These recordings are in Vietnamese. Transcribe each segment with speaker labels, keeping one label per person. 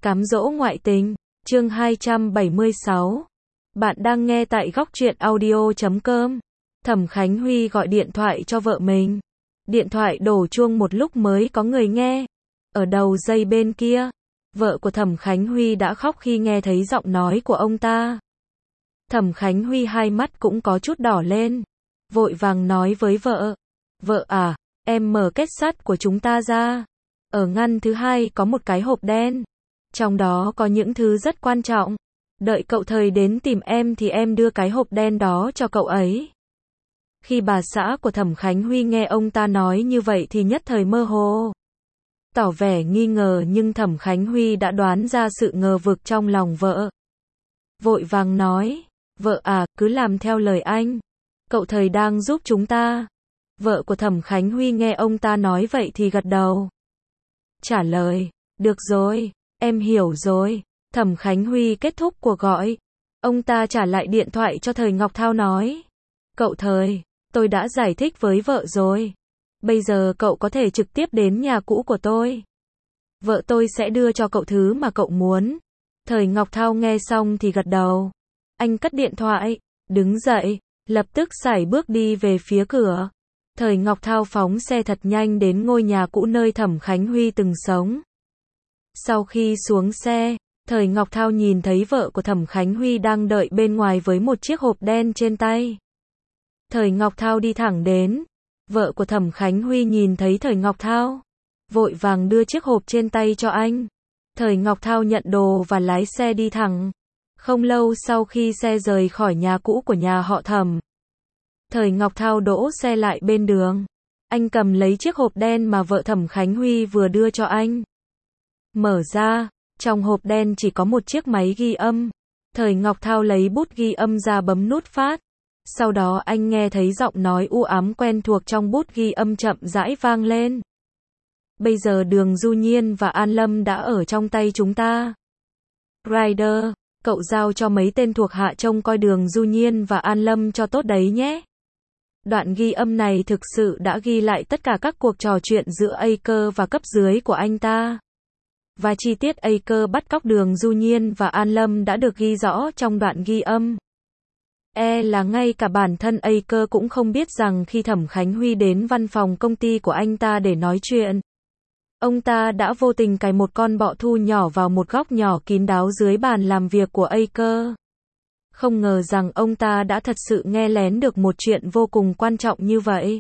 Speaker 1: Cám dỗ ngoại tình, chương 276. Bạn đang nghe tại góc truyện audio.com. Thẩm Khánh Huy gọi điện thoại cho vợ mình. Điện thoại đổ chuông một lúc mới có người nghe. Ở đầu dây bên kia, vợ của Thẩm Khánh Huy đã khóc khi nghe thấy giọng nói của ông ta. Thẩm Khánh Huy hai mắt cũng có chút đỏ lên. Vội vàng nói với vợ. Vợ à, em mở kết sắt của chúng ta ra. Ở ngăn thứ hai có một cái hộp đen. Trong đó có những thứ rất quan trọng. Đợi cậu Thời đến tìm em thì em đưa cái hộp đen đó cho cậu ấy. Khi bà xã của Thẩm Khánh Huy nghe ông ta nói như vậy thì nhất thời mơ hồ. Tỏ vẻ nghi ngờ nhưng Thẩm Khánh Huy đã đoán ra sự ngờ vực trong lòng vợ. Vội vàng nói, vợ à, cứ làm theo lời anh. Cậu Thời đang giúp chúng ta. Vợ của Thẩm Khánh Huy nghe ông ta nói vậy thì gật đầu. Trả lời, được rồi, em hiểu rồi. Thẩm Khánh Huy kết thúc cuộc gọi. Ông ta trả lại điện thoại cho Thời Ngọc Thao nói. Cậu Thời, tôi đã giải thích với vợ rồi. Bây giờ cậu có thể trực tiếp đến nhà cũ của tôi. Vợ tôi sẽ đưa cho cậu thứ mà cậu muốn. Thời Ngọc Thao nghe xong thì gật đầu. Anh cất điện thoại, đứng dậy, lập tức sải bước đi về phía cửa. Thời Ngọc Thao phóng xe thật nhanh đến ngôi nhà cũ nơi Thẩm Khánh Huy từng sống. Sau khi xuống xe, Thời Ngọc Thao nhìn thấy vợ của Thẩm Khánh Huy đang đợi bên ngoài với một chiếc hộp đen trên tay. Thời Ngọc Thao đi thẳng đến. Vợ của Thẩm Khánh Huy nhìn thấy Thời Ngọc Thao, vội vàng đưa chiếc hộp trên tay cho anh. Thời Ngọc Thao nhận đồ và lái xe đi thẳng. Không lâu sau khi xe rời khỏi nhà cũ của nhà họ Thẩm, Thời Ngọc Thao đỗ xe lại bên đường. Anh cầm lấy chiếc hộp đen mà vợ Thẩm Khánh Huy vừa đưa cho anh. Mở ra, trong hộp đen chỉ có một chiếc máy ghi âm. Thời Ngọc Thao lấy bút ghi âm ra bấm nút phát. Sau đó anh nghe thấy giọng nói u ám quen thuộc trong bút ghi âm chậm rãi vang lên. Bây giờ Đường Du Nhiên và An Lâm đã ở trong tay chúng ta. Ryder, cậu giao cho mấy tên thuộc hạ trông coi Đường Du Nhiên và An Lâm cho tốt đấy nhé. Đoạn ghi âm này thực sự đã ghi lại tất cả các cuộc trò chuyện giữa Aker và cấp dưới của anh ta. Và chi tiết Aker bắt cóc Đường Du Nhiên và An Lâm đã được ghi rõ trong đoạn ghi âm. Là ngay cả bản thân Aker cũng không biết rằng khi Thẩm Khánh Huy đến văn phòng công ty của anh ta để nói chuyện, ông ta đã vô tình cài một con bọ thu nhỏ vào một góc nhỏ kín đáo dưới bàn làm việc của Aker. Không ngờ rằng ông ta đã thật sự nghe lén được một chuyện vô cùng quan trọng như vậy.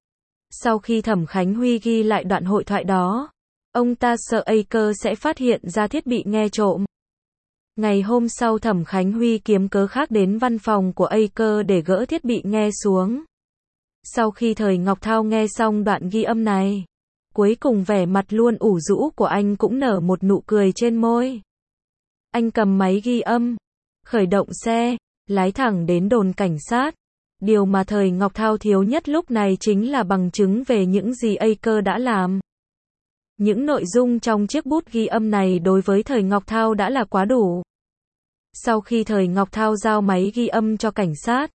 Speaker 1: Sau khi Thẩm Khánh Huy ghi lại đoạn hội thoại đó, ông ta sợ Aker sẽ phát hiện ra thiết bị nghe trộm. Ngày hôm sau Thẩm Khánh Huy kiếm cớ khác đến văn phòng của Aker để gỡ thiết bị nghe xuống. Sau khi Thời Ngọc Thao nghe xong đoạn ghi âm này, cuối cùng vẻ mặt luôn ủ rũ của anh cũng nở một nụ cười trên môi. Anh cầm máy ghi âm, khởi động xe, lái thẳng đến đồn cảnh sát. Điều mà Thời Ngọc Thao thiếu nhất lúc này chính là bằng chứng về những gì Aker đã làm. Những nội dung trong chiếc bút ghi âm này đối với Thời Ngọc Thao đã là quá đủ. Sau khi Thời Ngọc Thao giao máy ghi âm cho cảnh sát,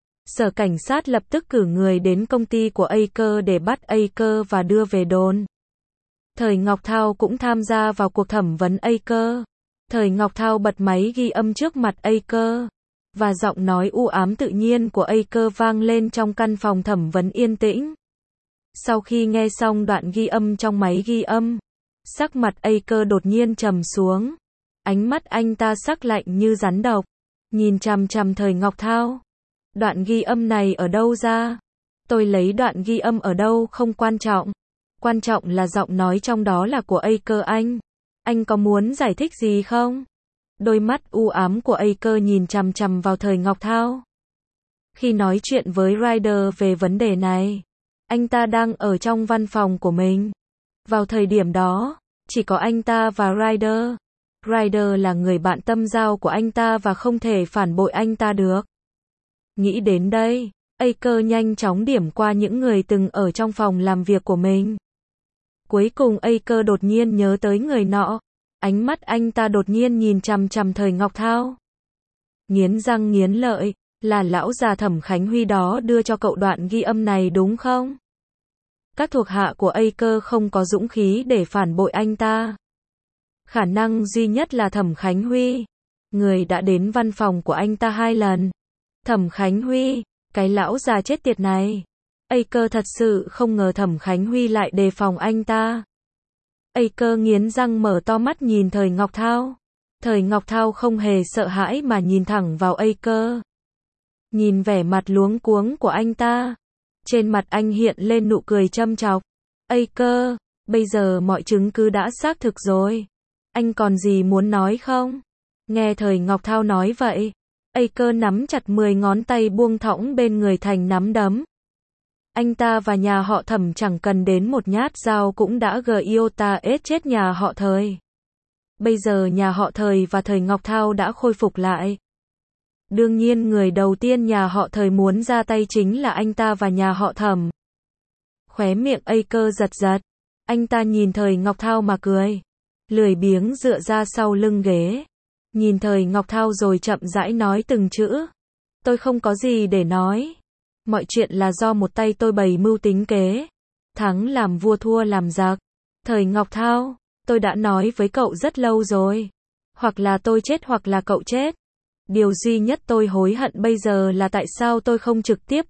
Speaker 1: sở cảnh sát lập tức cử người đến công ty của Aker để bắt Aker và đưa về đồn. Thời Ngọc Thao cũng tham gia vào cuộc thẩm vấn Aker. Thời Ngọc Thao bật máy ghi âm trước mặt Aker, và giọng nói u ám tự nhiên của Aker vang lên trong căn phòng thẩm vấn yên tĩnh. Sau khi nghe xong đoạn ghi âm trong máy ghi âm, sắc mặt Aker đột nhiên trầm xuống. Ánh mắt anh ta sắc lạnh như rắn độc, nhìn chằm chằm Thời Ngọc Thao. Đoạn ghi âm này ở đâu ra? Tôi lấy đoạn ghi âm ở đâu không quan trọng. Quan trọng là giọng nói trong đó là của Aker anh. Anh có muốn giải thích gì không? Đôi mắt u ám của Aker nhìn chằm chằm vào Thời Ngọc Thao. Khi nói chuyện với Ryder về vấn đề này, anh ta đang ở trong văn phòng của mình. Vào thời điểm đó, chỉ có anh ta và Ryder. Ryder là người bạn tâm giao của anh ta và không thể phản bội anh ta được. Nghĩ đến đây, Aker nhanh chóng điểm qua những người từng ở trong phòng làm việc của mình. Cuối cùng Aker đột nhiên nhớ tới người nọ. Ánh mắt anh ta đột nhiên nhìn chằm chằm Thời Ngọc Thao. Nghiến răng nghiến lợi, là lão già Thẩm Khánh Huy đó đưa cho cậu đoạn ghi âm này đúng không? Các thuộc hạ của Aker không có dũng khí để phản bội anh ta. Khả năng duy nhất là Thẩm Khánh Huy. Người đã đến văn phòng của anh ta 2 lần. Thẩm Khánh Huy, cái lão già chết tiệt này. Cơ thật sự không ngờ Thẩm Khánh Huy lại đề phòng anh ta. Cơ nghiến răng mở to mắt nhìn Thời Ngọc Thao. Thời Ngọc Thao không hề sợ hãi mà nhìn thẳng vào cơ. Nhìn vẻ mặt luống cuống của anh ta. Trên mặt anh hiện lên nụ cười châm chọc. Cơ, bây giờ mọi chứng cứ đã xác thực rồi. Anh còn gì muốn nói không? Nghe Thời Ngọc Thao nói vậy. Cơ nắm chặt 10 ngón tay buông thõng bên người thành nắm đấm. Anh ta và nhà họ Thẩm chẳng cần đến một nhát dao cũng đã chết nhà họ Thời. Bây giờ nhà họ Thời và Thời Ngọc Thao đã khôi phục lại. Đương nhiên người đầu tiên nhà họ Thời muốn ra tay chính là anh ta và nhà họ Thẩm. Khóe miệng cơ giật giật. Anh ta nhìn Thời Ngọc Thao mà cười. Lười biếng dựa ra sau lưng ghế. Nhìn Thời Ngọc Thao rồi chậm rãi nói từng chữ. Tôi không có gì để nói. Mọi chuyện là do một tay tôi bày mưu tính kế. Thắng làm vua thua làm giặc. Thời Ngọc Thao, tôi đã nói với cậu rất lâu rồi. Hoặc là tôi chết hoặc là cậu chết. Điều duy nhất tôi hối hận bây giờ là tại sao tôi không trực tiếp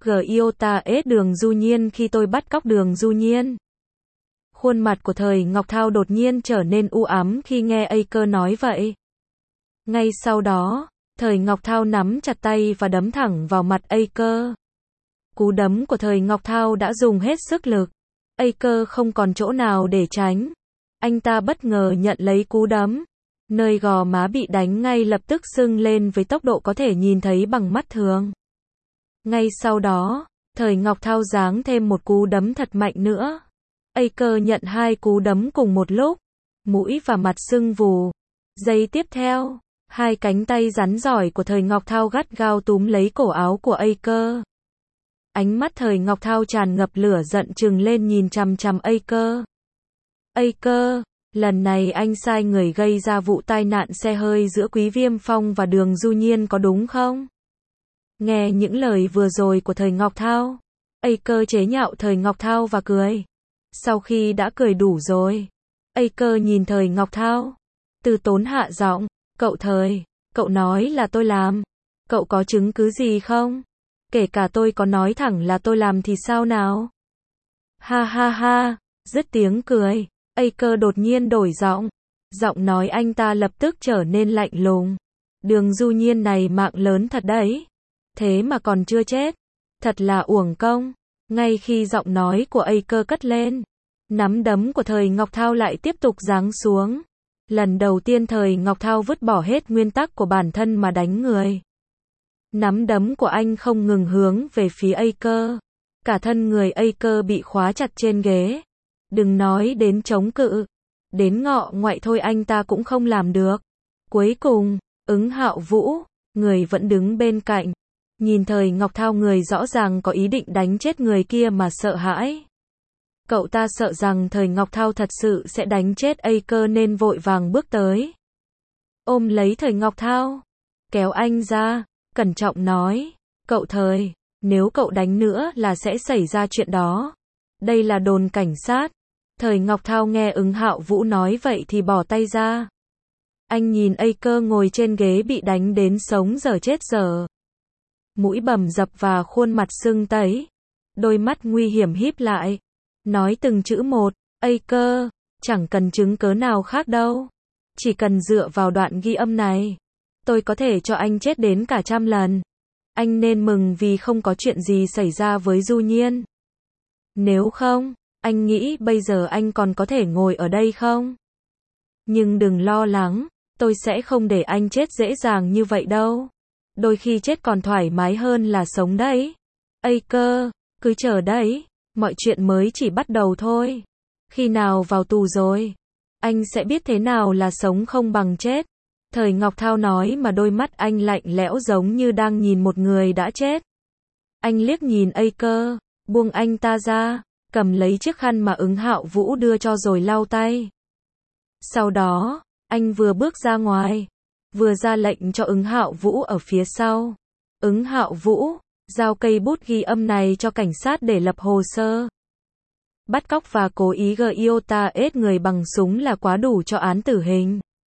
Speaker 1: Đường Du Nhiên khi tôi bắt cóc Đường Du Nhiên. Khuôn mặt của Thời Ngọc Thao đột nhiên trở nên u ám khi nghe cơ nói vậy. Ngay sau đó, Thời Ngọc Thao nắm chặt tay và đấm thẳng vào mặt cơ. Cú đấm của Thời Ngọc Thao đã dùng hết sức lực. Cơ không còn chỗ nào để tránh. Anh ta bất ngờ nhận lấy cú đấm. Nơi gò má bị đánh ngay lập tức sưng lên với tốc độ có thể nhìn thấy bằng mắt thường. Ngay sau đó, Thời Ngọc Thao giáng thêm một cú đấm thật mạnh nữa. Cơ nhận 2 cú đấm cùng một lúc. Mũi và mặt sưng vù. Giây tiếp theo, 2 cánh tay rắn giỏi của Thời Ngọc Thao gắt gao túm lấy cổ áo của cơ. Ánh mắt Thời Ngọc Thao tràn ngập lửa giận trừng lên nhìn chằm chằm cơ. Cơ, lần này anh sai người gây ra vụ tai nạn xe hơi giữa Quý Viêm Phong và Đường Du Nhiên có đúng không? Nghe những lời vừa rồi của Thời Ngọc Thao, cơ chế nhạo Thời Ngọc Thao và cười. Sau khi đã cười đủ rồi, cơ nhìn Thời Ngọc Thao, từ tốn hạ giọng, cậu Thời, cậu nói là tôi làm, cậu có chứng cứ gì không? Kể cả tôi có nói thẳng là tôi làm thì sao nào? Ha ha ha, dứt tiếng cười, cơ đột nhiên đổi giọng. Giọng nói anh ta lập tức trở nên lạnh lùng. Đường Du Nhiên này mạng lớn thật đấy. Thế mà còn chưa chết. Thật là uổng công. Ngay khi giọng nói của cơ cất lên, nắm đấm của Thời Ngọc Thao lại tiếp tục giáng xuống. Lần đầu tiên Thời Ngọc Thao vứt bỏ hết nguyên tắc của bản thân mà đánh người. Nắm đấm của anh không ngừng hướng về phía cơ. Cả thân người cơ bị khóa chặt trên ghế. Đừng nói đến chống cự. Đến ngọ ngoại thôi anh ta cũng không làm được. Cuối cùng, Ứng Hạo Vũ, người vẫn đứng bên cạnh. Nhìn Thời Ngọc Thao người rõ ràng có ý định đánh chết người kia mà sợ hãi. Cậu ta sợ rằng Thời Ngọc Thao thật sự sẽ đánh chết cơ nên vội vàng bước tới. Ôm lấy Thời Ngọc Thao. Kéo anh ra, cẩn trọng nói. Cậu Thời, nếu cậu đánh nữa là sẽ xảy ra chuyện đó. Đây là đồn cảnh sát. Thời Ngọc Thao nghe Ứng Hạo Vũ nói vậy thì bỏ tay ra. Anh nhìn cơ ngồi trên ghế bị đánh đến sống dở chết dở. Mũi bầm dập và khuôn mặt sưng tấy. Đôi mắt nguy hiểm híp lại. Nói từng chữ một. Cơ, chẳng cần chứng cớ nào khác đâu. Chỉ cần dựa vào đoạn ghi âm này. Tôi có thể cho anh chết đến cả 100 lần. Anh nên mừng vì không có chuyện gì xảy ra với Du Nhiên. Nếu không, anh nghĩ bây giờ anh còn có thể ngồi ở đây không? Nhưng đừng lo lắng, tôi sẽ không để anh chết dễ dàng như vậy đâu. Đôi khi chết còn thoải mái hơn là sống đấy. Cơ, cứ chờ đấy, mọi chuyện mới chỉ bắt đầu thôi. Khi nào vào tù rồi, anh sẽ biết thế nào là sống không bằng chết. Thời Ngọc Thao nói mà đôi mắt anh lạnh lẽo giống như đang nhìn một người đã chết. Anh liếc nhìn cơ, buông anh ta ra, cầm lấy chiếc khăn mà Ứng Hạo Vũ đưa cho rồi lau tay. Sau đó, anh vừa bước ra ngoài, vừa ra lệnh cho Ứng Hạo Vũ ở phía sau. Ứng Hạo Vũ, giao cây bút ghi âm này cho cảnh sát để lập hồ sơ. Bắt cóc và cố ý gây người bằng súng là quá đủ cho án tử hình.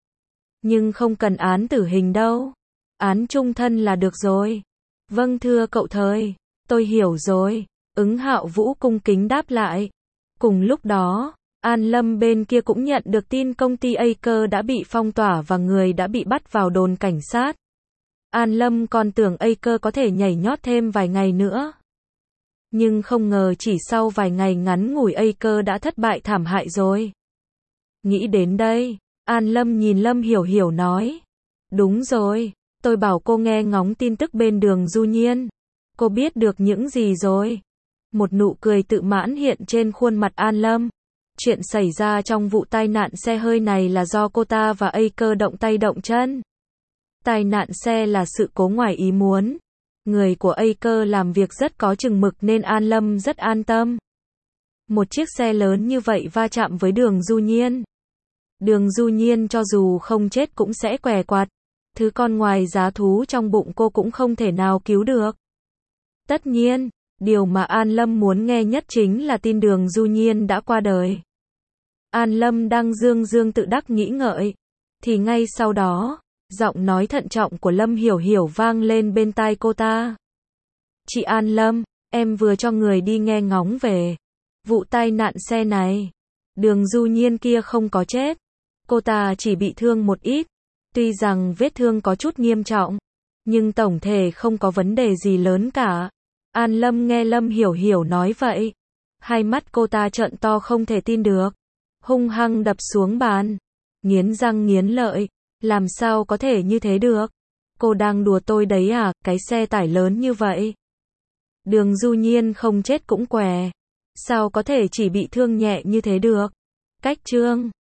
Speaker 1: Nhưng không cần án tử hình đâu. Án chung thân là được rồi. Vâng thưa cậu Thời, tôi hiểu rồi. Ứng Hạo Vũ cung kính đáp lại. Cùng lúc đó, An Lâm bên kia cũng nhận được tin công ty Acre đã bị phong tỏa và người đã bị bắt vào đồn cảnh sát. An Lâm còn tưởng Acre có thể nhảy nhót thêm vài ngày nữa. Nhưng không ngờ chỉ sau vài ngày ngắn ngủi Acre đã thất bại thảm hại rồi. Nghĩ đến đây, An Lâm nhìn Lâm Hiểu Hiểu nói. Đúng rồi, tôi bảo cô nghe ngóng tin tức bên Đường Du Nhiên. Cô biết được những gì rồi? Một nụ cười tự mãn hiện trên khuôn mặt An Lâm. Chuyện xảy ra trong vụ tai nạn xe hơi này là do cô ta và Acre động tay động chân. Tai nạn xe là sự cố ngoài ý muốn. Người của Acre làm việc rất có chừng mực nên An Lâm rất an tâm. Một chiếc xe lớn như vậy va chạm với Đường Du Nhiên. Đường Du Nhiên cho dù không chết cũng sẽ què quặt. Thứ con ngoài giá thú trong bụng cô cũng không thể nào cứu được. Tất nhiên, điều mà An Lâm muốn nghe nhất chính là tin Đường Du Nhiên đã qua đời. An Lâm đang dương tự đắc nghĩ ngợi. Thì ngay sau đó, giọng nói thận trọng của Lâm Hiểu Hiểu vang lên bên tai cô ta. Chị An Lâm, em vừa cho người đi nghe ngóng về vụ tai nạn xe này. Đường Du Nhiên kia không có chết. Cô ta chỉ bị thương một ít. Tuy rằng vết thương có chút nghiêm trọng, nhưng tổng thể không có vấn đề gì lớn cả. An Lâm nghe Lâm Hiểu Hiểu nói vậy. Hai mắt cô ta trợn to không thể tin được. Hung hăng đập xuống bàn. Nghiến răng nghiến lợi. Làm sao có thể như thế được? Cô đang đùa tôi đấy à, cái xe tải lớn như vậy. Đường Du Nhiên không chết cũng què. Sao có thể chỉ bị thương nhẹ như thế được? Cách chương